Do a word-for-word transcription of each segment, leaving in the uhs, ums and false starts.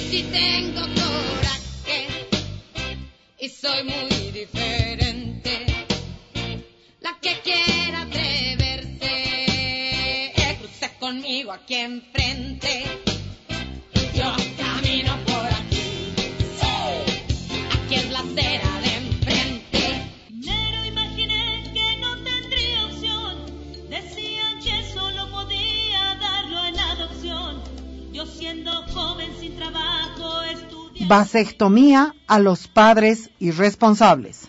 sí tengo coraje y soy muy diferente. La que quiera atreverse, cruce conmigo aquí enfrente. Yo camino por aquí, aquí es la acera de enfrente. Primero imaginé que no tendría opción, decían que solo podía darlo en adopción. Yo siendo joven sin trabajo estudié. Vasectomía a los padres irresponsables.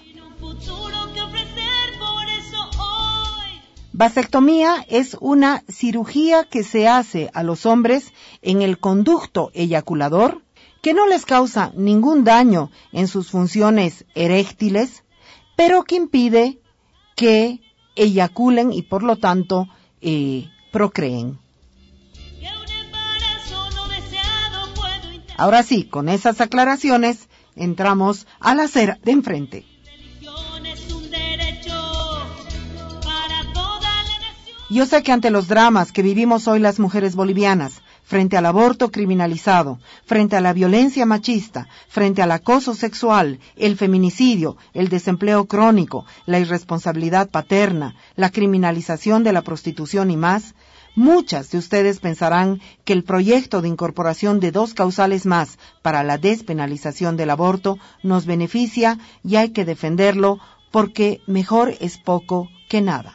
Vasectomía es una cirugía que se hace a los hombres en el conducto eyaculador que no les causa ningún daño en sus funciones eréctiles, pero que impide que eyaculen y por lo tanto eh, procreen. Ahora sí, con esas aclaraciones, entramos a la acera de enfrente. Yo sé que ante los dramas que vivimos hoy las mujeres bolivianas, frente al aborto criminalizado, frente a la violencia machista, frente al acoso sexual, el feminicidio, el desempleo crónico, la irresponsabilidad paterna, la criminalización de la prostitución y más, muchas de ustedes pensarán que el proyecto de incorporación de dos causales más para la despenalización del aborto nos beneficia y hay que defenderlo porque mejor es poco que nada.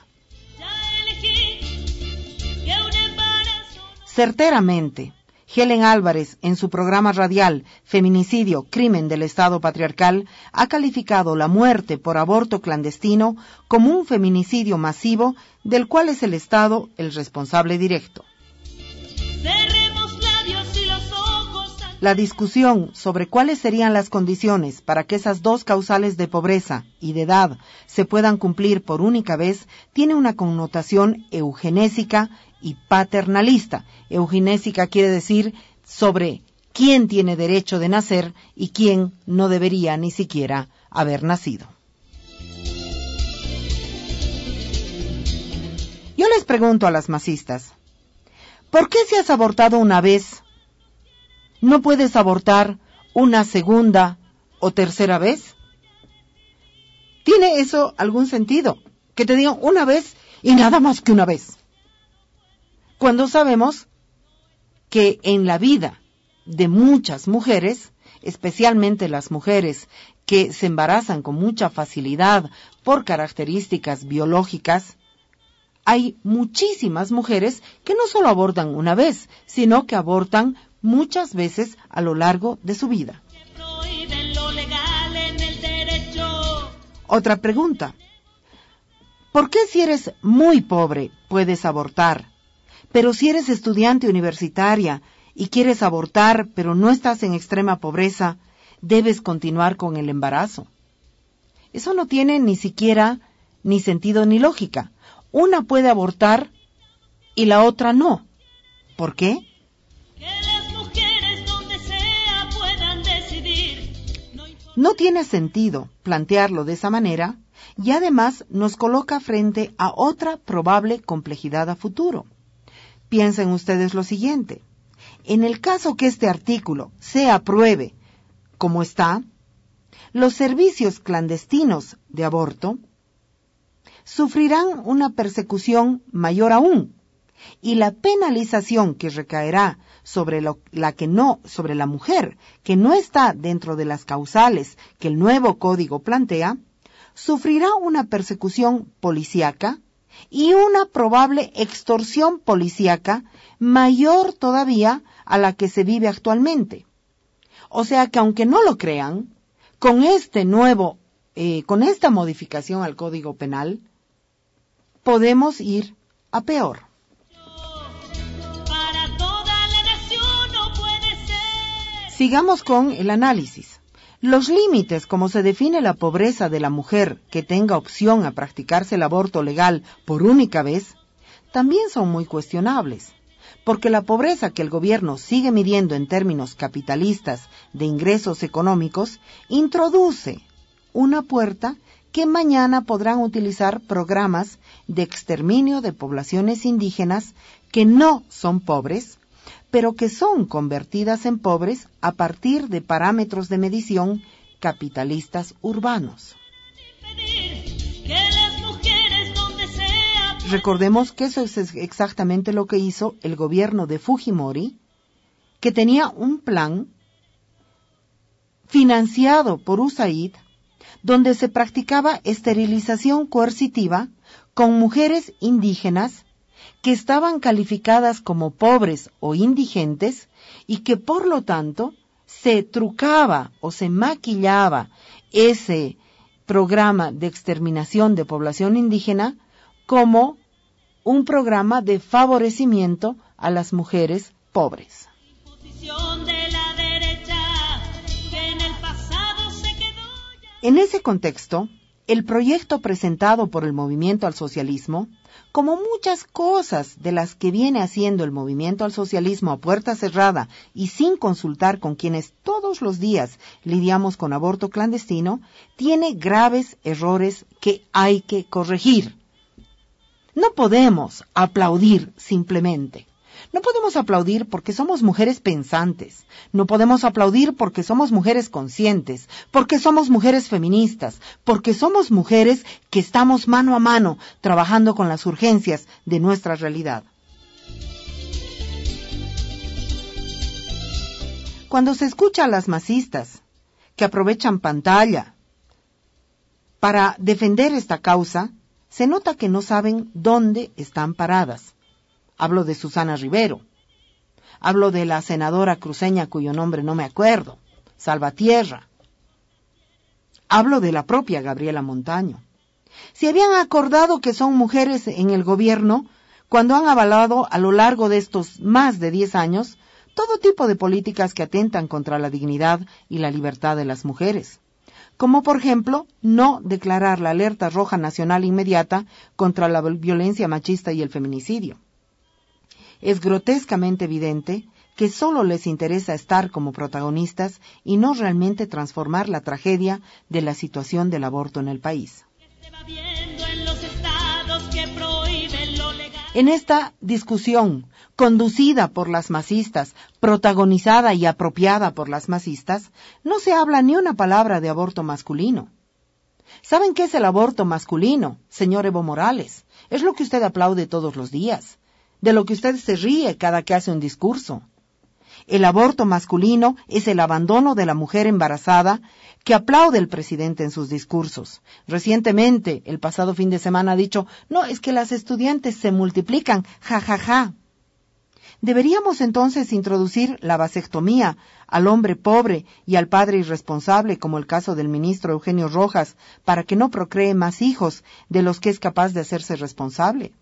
Certeramente, Helen Álvarez, en su programa radial Feminicidio, Crimen del Estado Patriarcal, ha calificado la muerte por aborto clandestino como un feminicidio masivo del cual es el Estado el responsable directo. La discusión sobre cuáles serían las condiciones para que esas dos causales de pobreza y de edad se puedan cumplir por única vez tiene una connotación eugenésica y paternalista. Eugenésica quiere decir sobre quién tiene derecho de nacer y quién no debería ni siquiera haber nacido. Yo les pregunto a las masistas, ¿por qué si has abortado una vez, no puedes abortar una segunda o tercera vez? ¿Tiene eso algún sentido? Que te digan una vez y nada más que una vez. Cuando sabemos que en la vida de muchas mujeres, especialmente las mujeres que se embarazan con mucha facilidad por características biológicas, hay muchísimas mujeres que no solo abortan una vez, sino que abortan muchas veces a lo largo de su vida. Otra pregunta. ¿Por qué si eres muy pobre puedes abortar? Pero si eres estudiante universitaria y quieres abortar, pero no estás en extrema pobreza, debes continuar con el embarazo. Eso no tiene ni siquiera ni sentido ni lógica. Una puede abortar y la otra no. ¿Por qué? Que las mujeres donde sea puedan decidir. No, no tiene sentido plantearlo de esa manera y además nos coloca frente a otra probable complejidad a futuro. Piensen ustedes lo siguiente. En el caso que este artículo se apruebe como está, los servicios clandestinos de aborto sufrirán una persecución mayor aún, y la penalización que recaerá sobre lo, la que no, sobre la mujer que no está dentro de las causales que el nuevo código plantea, sufrirá una persecución policíaca y una probable extorsión policíaca mayor todavía a la que se vive actualmente. O sea que aunque no lo crean, con este nuevo, eh, con esta modificación al Código Penal, podemos ir a peor. para toda la nación no puede ser. Sigamos con el análisis. Los límites, como se define la pobreza de la mujer que tenga opción a practicarse el aborto legal por única vez, también son muy cuestionables, porque la pobreza que el gobierno sigue midiendo en términos capitalistas de ingresos económicos introduce una puerta que mañana podrán utilizar programas de exterminio de poblaciones indígenas que no son pobres pero que son convertidas en pobres a partir de parámetros de medición capitalistas urbanos. Recordemos que eso es exactamente lo que hizo el gobierno de Fujimori, que tenía un plan financiado por U S A I D, donde se practicaba esterilización coercitiva con mujeres indígenas que estaban calificadas como pobres o indigentes y que por lo tanto se trucaba o se maquillaba ese programa de exterminación de población indígena como un programa de favorecimiento a las mujeres pobres. En ese contexto, el proyecto presentado por el Movimiento al Socialismo, como muchas cosas de las que viene haciendo el Movimiento al Socialismo a puerta cerrada y sin consultar con quienes todos los días lidiamos con aborto clandestino, tiene graves errores que hay que corregir. No podemos aplaudir simplemente. No podemos aplaudir porque somos mujeres pensantes. No podemos aplaudir porque somos mujeres conscientes, porque somos mujeres feministas, porque somos mujeres que estamos mano a mano trabajando con las urgencias de nuestra realidad. Cuando se escucha a las masistas que aprovechan pantalla para defender esta causa, se nota que no saben dónde están paradas. Hablo de Susana Rivero. Hablo de la senadora cruceña cuyo nombre no me acuerdo, Salvatierra. Hablo de la propia Gabriela Montaño. Se habían acordado que son mujeres en el gobierno cuando han avalado a lo largo de estos más de diez años todo tipo de políticas que atentan contra la dignidad y la libertad de las mujeres. Como por ejemplo, no declarar la alerta roja nacional inmediata contra la violencia machista y el feminicidio. Es grotescamente evidente que solo les interesa estar como protagonistas y no realmente transformar la tragedia de la situación del aborto en el país. En esta discusión, conducida por las masistas, protagonizada y apropiada por las masistas, no se habla ni una palabra de aborto masculino. ¿Saben qué es el aborto masculino, señor Evo Morales? Es lo que usted aplaude todos los días, de lo que usted se ríe cada que hace un discurso. El aborto masculino es el abandono de la mujer embarazada que aplaude el presidente en sus discursos. Recientemente, el pasado fin de semana ha dicho, no, es que las estudiantes se multiplican, ja, ja, ja. ¿Deberíamos entonces introducir la vasectomía al hombre pobre y al padre irresponsable, como el caso del ministro Eugenio Rojas, para que no procree más hijos de los que es capaz de hacerse responsable?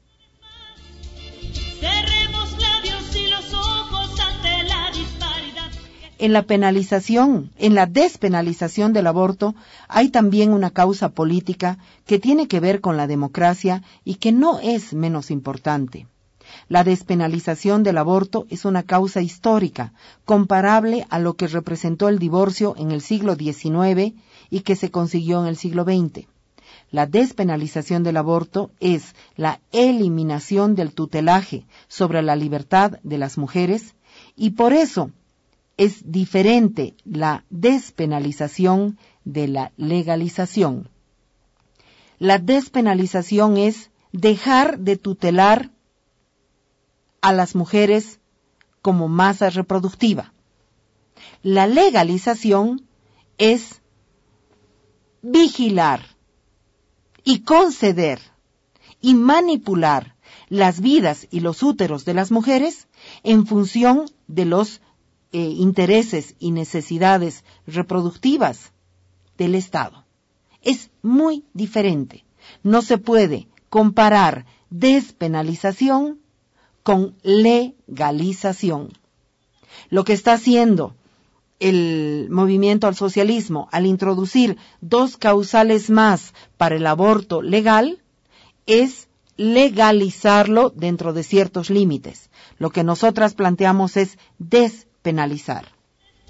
En la penalización, en la despenalización del aborto, hay también una causa política que tiene que ver con la democracia y que no es menos importante. La despenalización del aborto es una causa histórica, comparable a lo que representó el divorcio en el siglo diecinueve y que se consiguió en el siglo veinte. La despenalización del aborto es la eliminación del tutelaje sobre la libertad de las mujeres y por eso es diferente la despenalización de la legalización. La despenalización es dejar de tutelar a las mujeres como masa reproductiva. La legalización es vigilar y conceder y manipular las vidas y los úteros de las mujeres en función de los eh, intereses y necesidades reproductivas del Estado. Es muy diferente. No se puede comparar despenalización con legalización. Lo que está haciendo el movimiento al socialismo al introducir dos causales más para el aborto legal es legalizarlo dentro de ciertos límites. Lo que nosotras planteamos es despenalizar.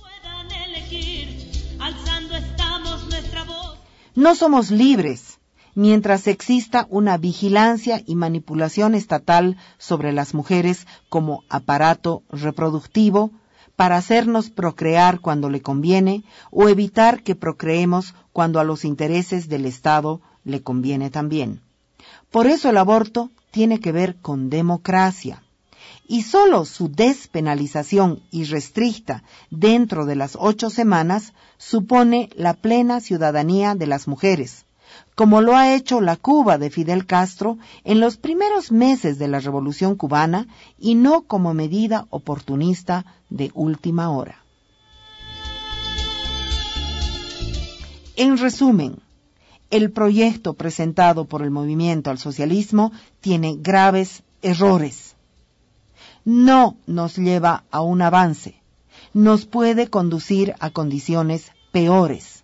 No somos libres mientras exista una vigilancia y manipulación estatal sobre las mujeres como aparato reproductivo para hacernos procrear cuando le conviene o evitar que procreemos cuando a los intereses del Estado le conviene también. Por eso el aborto tiene que ver con democracia. Y solo su despenalización irrestricta dentro de las ocho semanas supone la plena ciudadanía de las mujeres, como lo ha hecho la Cuba de Fidel Castro en los primeros meses de la Revolución Cubana y no como medida oportunista de última hora. En resumen, el proyecto presentado por el Movimiento al Socialismo tiene graves errores. No nos lleva a un avance, nos puede conducir a condiciones peores.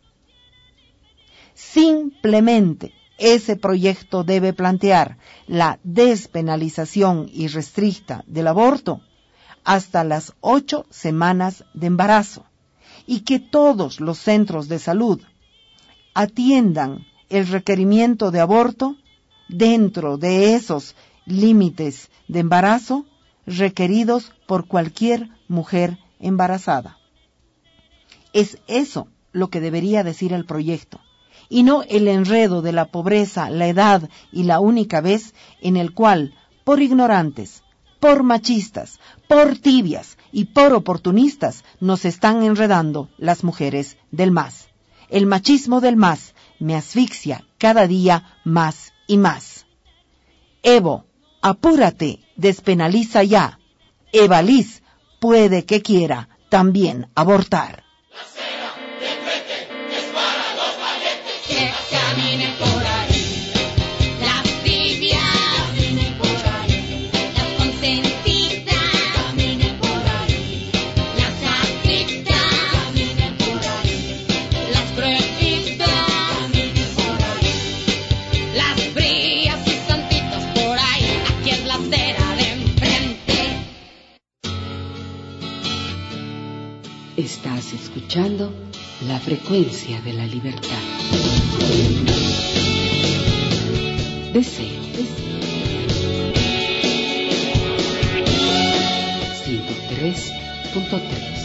Simplemente ese proyecto debe plantear la despenalización irrestricta del aborto hasta las ocho semanas de embarazo y que todos los centros de salud atiendan el requerimiento de aborto dentro de esos límites de embarazo requeridos por cualquier mujer embarazada. Es eso lo que debería decir el proyecto, y no el enredo de la pobreza, la edad y la única vez en el cual, por ignorantes, por machistas, por tibias y por oportunistas, nos están enredando las mujeres del M A S. El machismo del M A S me asfixia cada día más y más. Evo, apúrate, despenaliza ya. Eva Liz puede que quiera también abortar. La cena de Pepe es para los valientes que caminen por ahí. Las tibias caminen por ahí. Las consentidas caminen por ahí. Las aflictas caminen por ahí. Las pruebistas caminen por ahí. Las frías y santitos por ahí. Aquí es la acera de enfrente. Estás escuchando la frecuencia de la libertad. Deseo. ciento tres punto tres.